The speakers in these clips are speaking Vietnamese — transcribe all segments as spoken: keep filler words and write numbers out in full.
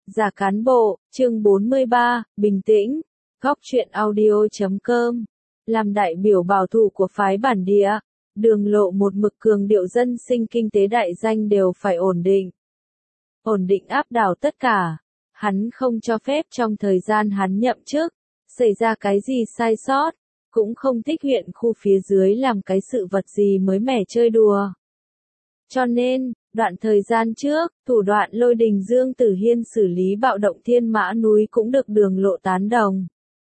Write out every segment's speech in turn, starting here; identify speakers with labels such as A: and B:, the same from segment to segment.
A: Giả cán bộ, chương bốn mươi ba, bình tĩnh, góc truyện audio.com, làm đại biểu bảo thủ của phái bản địa, Đường Lộ một mực cường điệu dân sinh kinh tế đại danh đều phải ổn định. Ổn định áp đảo tất cả, hắn không cho phép trong thời gian hắn nhậm chức, xảy ra cái gì sai sót, cũng không thích huyện khu phía dưới làm cái sự vật gì mới mẻ chơi đùa. Cho nên, đoạn thời gian trước, thủ đoạn Lôi Đình Dương Tử Hiên xử lý bạo động Thiên Mã núi cũng được Đường Lộ tán đồng.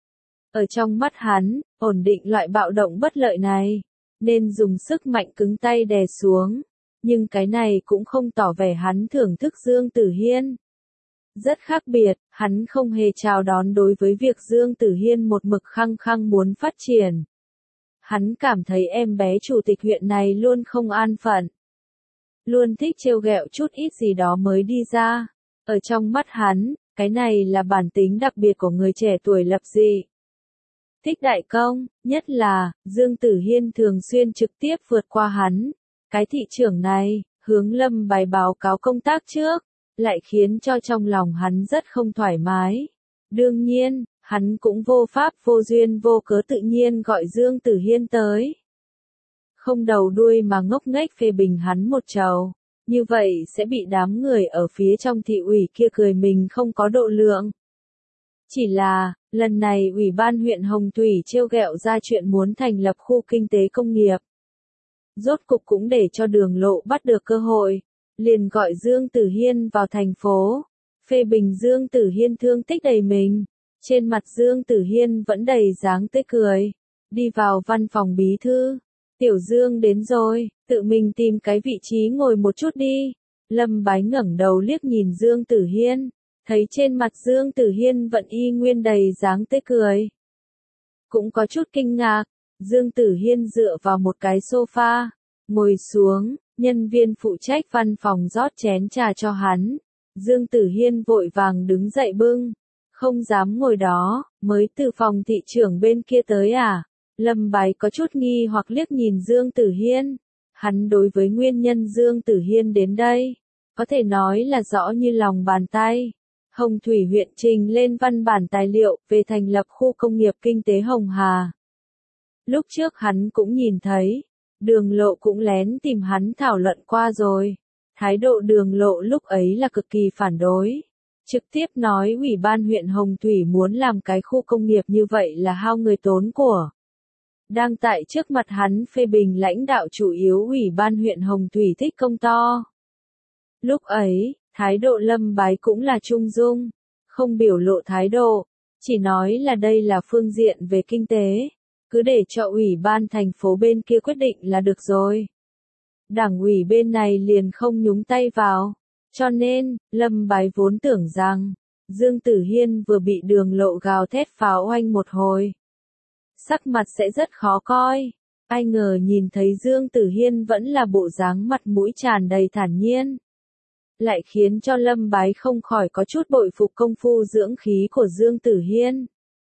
A: Ở trong mắt hắn, ổn định loại bạo động bất lợi này, nên dùng sức mạnh cứng tay đè xuống, nhưng cái này cũng không tỏ vẻ hắn thưởng thức Dương Tử Hiên. Rất khác biệt, hắn không hề chào đón đối với việc Dương Tử Hiên một mực khăng khăng muốn phát triển. Hắn cảm thấy em bé chủ tịch huyện này luôn không an phận. Luôn thích trêu ghẹo chút ít gì đó mới đi ra. Ở trong mắt hắn, cái này là bản tính đặc biệt của người trẻ tuổi lập dị. Thích đại công, nhất là, Dương Tử Hiên thường xuyên trực tiếp vượt qua hắn. Cái thị trưởng này, hướng Lâm bài báo cáo công tác trước, lại khiến cho trong lòng hắn rất không thoải mái. Đương nhiên, hắn cũng vô pháp vô duyên vô cớ tự nhiên gọi Dương Tử Hiên tới. Không đầu đuôi mà ngốc nghếch phê bình hắn một trầu, như vậy sẽ bị đám người ở phía trong thị ủy kia cười mình không có độ lượng. Chỉ là, lần này Ủy ban huyện Hồng Thủy trêu ghẹo ra chuyện muốn thành lập khu kinh tế công nghiệp. Rốt cục cũng để cho Đường Lộ bắt được cơ hội, liền gọi Dương Tử Hiên vào thành phố, phê bình Dương Tử Hiên thương tích đầy mình. Trên mặt Dương Tử Hiên vẫn đầy dáng tươi cười, đi vào văn phòng bí thư. Tiểu Dương đến rồi, tự mình tìm cái vị trí ngồi một chút đi. Lâm Bái ngẩng đầu liếc nhìn Dương Tử Hiên, thấy trên mặt Dương Tử Hiên vẫn y nguyên đầy dáng tươi cười. Cũng có chút kinh ngạc, Dương Tử Hiên dựa vào một cái sofa, ngồi xuống, nhân viên phụ trách văn phòng rót chén trà cho hắn. Dương Tử Hiên vội vàng đứng dậy bưng, không dám ngồi đó, mới từ phòng thị trưởng bên kia tới à? Lâm Bái có chút nghi hoặc liếc nhìn Dương Tử Hiên. Hắn đối với nguyên nhân Dương Tử Hiên đến đây, có thể nói là rõ như lòng bàn tay. Hồng Thủy huyện trình lên văn bản tài liệu về thành lập khu công nghiệp kinh tế Hồng Hà. Lúc trước hắn cũng nhìn thấy, Đường Lộ cũng lén tìm hắn thảo luận qua rồi. Thái độ Đường Lộ lúc ấy là cực kỳ phản đối. Trực tiếp nói Ủy ban huyện Hồng Thủy muốn làm cái khu công nghiệp như vậy là hao người tốn của. Đang tại trước mặt hắn phê bình lãnh đạo chủ yếu Ủy ban huyện Hồng Thủy thích công to. Lúc ấy, thái độ Lâm Bái cũng là trung dung, không biểu lộ thái độ, chỉ nói là đây là phương diện về kinh tế, cứ để cho Ủy ban thành phố bên kia quyết định là được rồi. Đảng ủy bên này liền không nhúng tay vào, cho nên, Lâm Bái vốn tưởng rằng, Dương Tử Hiên vừa bị Đường Lộ gào thét pháo oanh một hồi. Sắc mặt sẽ rất khó coi, ai ngờ nhìn thấy Dương Tử Hiên vẫn là bộ dáng mặt mũi tràn đầy thản nhiên. Lại khiến cho Lâm Bái không khỏi có chút bội phục công phu dưỡng khí của Dương Tử Hiên.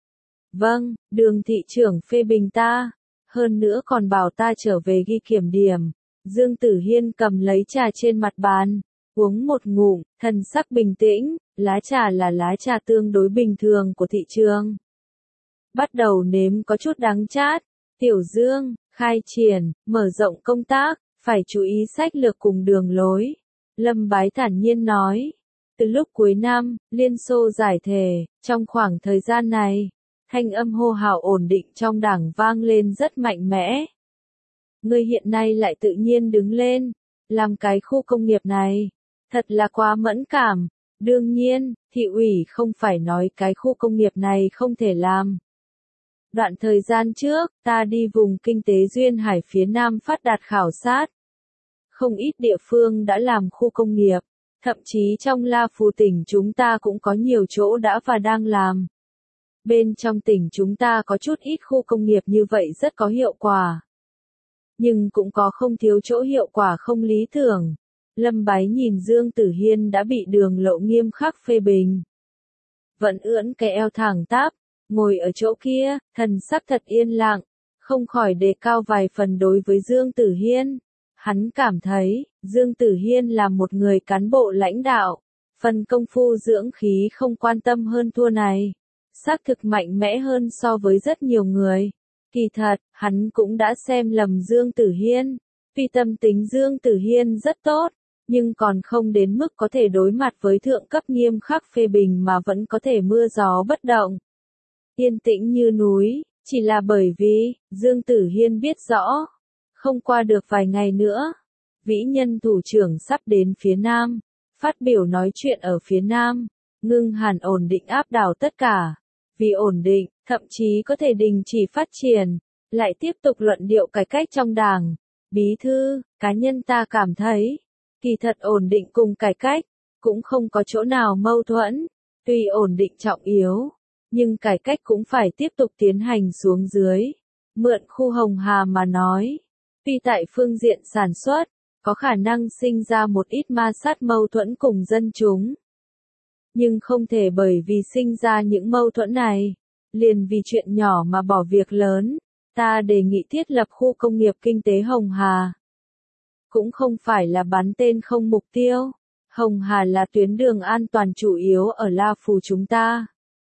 A: Vâng, Đường thị trưởng phê bình ta, hơn nữa còn bảo ta trở về ghi kiểm điểm. Dương Tử Hiên cầm lấy trà trên mặt bàn, uống một ngụm, thần sắc bình tĩnh, lá trà là lá trà tương đối bình thường của thị trường. Bắt đầu nếm có chút đắng chát. Tiểu Dương, khai triển, mở rộng công tác, phải chú ý sách lược cùng đường lối. Lâm Bái thản nhiên nói. Từ lúc cuối năm, Liên Xô giải thể, trong khoảng thời gian này, thanh âm hô hào ổn định trong đảng vang lên rất mạnh mẽ. Người hiện nay lại tự nhiên đứng lên, làm cái khu công nghiệp này, thật là quá mẫn cảm. Đương nhiên, thị ủy không phải nói cái khu công nghiệp này không thể làm. Đoạn thời gian trước, ta đi vùng kinh tế duyên hải phía Nam phát đạt khảo sát. Không ít địa phương đã làm khu công nghiệp, thậm chí trong La Phù tỉnh chúng ta cũng có nhiều chỗ đã và đang làm. Bên trong tỉnh chúng ta có chút ít khu công nghiệp như vậy rất có hiệu quả. Nhưng cũng có không thiếu chỗ hiệu quả không lý tưởng. Lâm Bái nhìn Dương Tử Hiên đã bị Đường Lộ nghiêm khắc phê bình. Vẫn ưỡn cái eo thẳng tắp, ngồi ở chỗ kia, thần sắc thật yên lặng, không khỏi đề cao vài phần đối với Dương Tử Hiên. Hắn cảm thấy, Dương Tử Hiên là một người cán bộ lãnh đạo, Phần công phu dưỡng khí không quan tâm hơn thua này. Xác thực mạnh mẽ hơn so với rất nhiều người. Kỳ thật, hắn cũng đã xem lầm Dương Tử Hiên. Tuy tâm tính Dương Tử Hiên rất tốt, nhưng còn không đến mức có thể đối mặt với thượng cấp nghiêm khắc phê bình mà vẫn có thể mưa gió bất động. Yên tĩnh như núi, chỉ là bởi vì, Dương Tử Hiên biết rõ, không qua được vài ngày nữa, vĩ nhân thủ trưởng sắp đến phía Nam, phát biểu nói chuyện ở phía Nam, ngưng hẳn ổn định áp đảo tất cả. Vì ổn định, thậm chí có thể đình chỉ phát triển, lại tiếp tục luận điệu cải cách trong đảng. Bí thư, cá nhân ta cảm thấy, kỳ thật ổn định cùng cải cách, cũng không có chỗ nào mâu thuẫn, tuy ổn định trọng yếu, nhưng cải cách cũng phải tiếp tục tiến hành xuống dưới. Mượn khu Hồng Hà mà nói, tuy tại phương diện sản xuất, có khả năng sinh ra một ít ma sát mâu thuẫn cùng dân chúng. Nhưng không thể bởi vì sinh ra những mâu thuẫn này, liền vì chuyện nhỏ mà bỏ việc lớn. Ta đề nghị thiết lập khu công nghiệp kinh tế Hồng Hà. Cũng không phải là bắn tên không mục tiêu. Hồng Hà là tuyến đường an toàn chủ yếu ở La Phù chúng ta.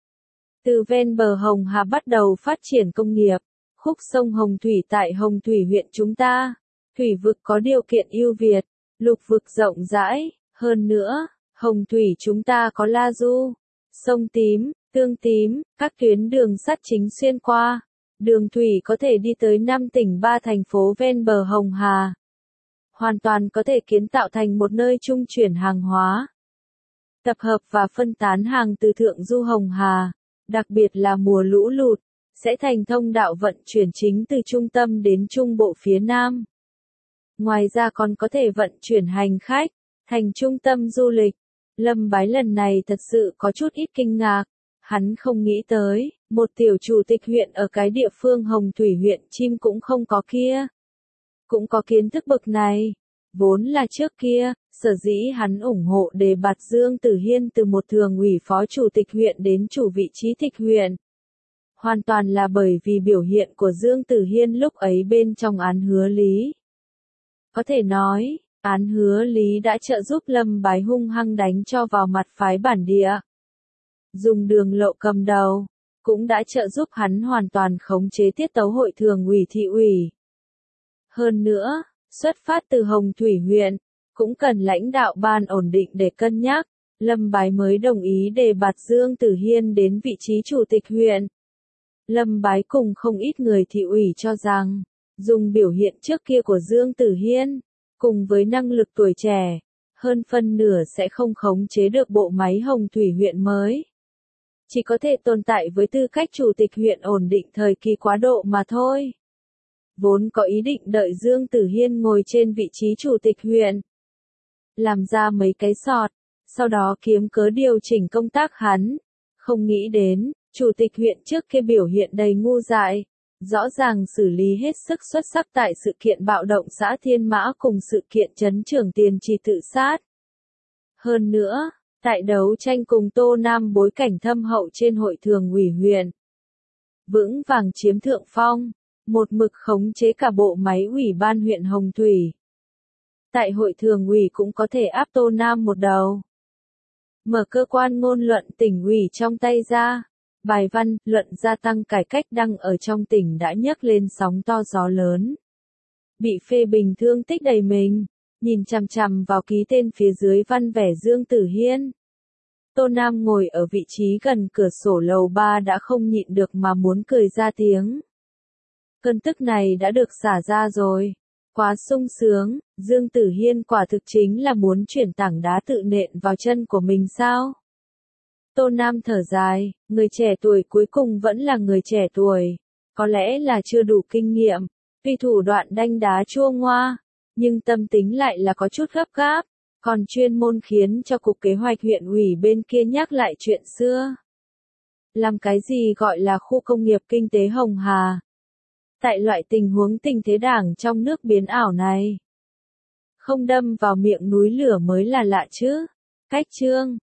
A: Từ ven bờ Hồng Hà bắt đầu phát triển công nghiệp, khúc sông Hồng Thủy tại Hồng Thủy huyện chúng ta. Thủy vực có điều kiện ưu việt, lục vực rộng rãi, hơn nữa, Hồng Thủy chúng ta có La Du, sông Tím, Tương Tím, các tuyến đường sắt chính xuyên qua. Đường thủy có thể đi tới năm tỉnh ba thành phố ven bờ Hồng Hà. Hoàn toàn có thể kiến tạo thành một nơi trung chuyển hàng hóa. Tập hợp và phân tán hàng từ thượng du Hồng Hà, đặc biệt là mùa lũ lụt, sẽ thành thông đạo vận chuyển chính từ trung tâm đến trung bộ phía Nam. Ngoài ra còn có thể vận chuyển hành khách, thành trung tâm du lịch. Lâm Bái lần này thật sự có chút ít kinh ngạc. Hắn không nghĩ tới, một tiểu chủ tịch huyện ở cái địa phương Hồng Thủy huyện chim cũng không có kia. Cũng có kiến thức bậc này. Vốn là trước kia, sở dĩ hắn ủng hộ đề bạt Dương Tử Hiên từ một thường ủy phó chủ tịch huyện đến chủ vị trí tịch huyện. Hoàn toàn là bởi vì biểu hiện của Dương Tử Hiên lúc ấy bên trong án hứa lý. Có thể nói, án hứa lý đã trợ giúp Lâm Bái hung hăng đánh cho vào mặt phái bản địa. Dùng Đường Lộ cầm đầu, cũng đã trợ giúp hắn hoàn toàn khống chế tiết tấu hội thường ủy thị ủy. Hơn nữa, xuất phát từ Hồng Thủy huyện, cũng cần lãnh đạo ban ổn định để cân nhắc, Lâm Bái mới đồng ý đề bạt Dương Tử Hiên đến vị trí chủ tịch huyện. Lâm Bái cùng không ít người thị ủy cho rằng, dùng biểu hiện trước kia của Dương Tử Hiên, cùng với năng lực tuổi trẻ, hơn phân nửa sẽ không khống chế được bộ máy Hồng Thủy huyện mới. Chỉ có thể tồn tại với tư cách chủ tịch huyện ổn định thời kỳ quá độ mà thôi. Vốn có ý định đợi Dương Tử Hiên ngồi trên vị trí chủ tịch huyện, làm ra mấy cái sọt, sau đó kiếm cớ điều chỉnh công tác hắn. Không nghĩ đến, chủ tịch huyện trước kia biểu hiện đầy ngu dại, rõ ràng xử lý hết sức xuất sắc tại sự kiện bạo động xã Thiên Mã cùng sự kiện trấn Trường Tiền Trì tự sát. Hơn nữa, tại đấu tranh cùng Tô Nam bối cảnh thâm hậu trên hội thường ủy huyện, vững vàng chiếm thượng phong, một mực khống chế cả bộ máy ủy ban huyện Hồng Thủy. Tại hội thường ủy cũng có thể áp Tô Nam một đầu. Mở cơ quan ngôn luận tỉnh ủy trong tay ra, bài văn, luận gia tăng cải cách đăng ở trong tỉnh đã nhấc lên sóng to gió lớn. Bị phê bình thương tích đầy mình, nhìn chằm chằm vào ký tên phía dưới văn vẻ Dương Tử Hiên. Tô Nam ngồi ở vị trí gần cửa sổ lầu ba đã không nhịn được mà muốn cười ra tiếng. Cơn tức này đã được xả ra rồi. Quá sung sướng, Dương Tử Hiên quả thực chính là muốn chuyển tảng đá tự nện vào chân của mình sao? Tô Nam thở dài, người trẻ tuổi cuối cùng vẫn là người trẻ tuổi. Có lẽ là chưa đủ kinh nghiệm, vì thủ đoạn đanh đá chua ngoa, nhưng tâm tính lại là có chút gấp gáp, còn chuyên môn khiến cho cục kế hoạch huyện ủy bên kia nhắc lại chuyện xưa. Làm cái gì gọi là khu công nghiệp kinh tế Hồng Hà? Tại loại tình huống tình thế đảng trong nước biến ảo này, không đâm vào miệng núi lửa mới là lạ chứ. Cách chương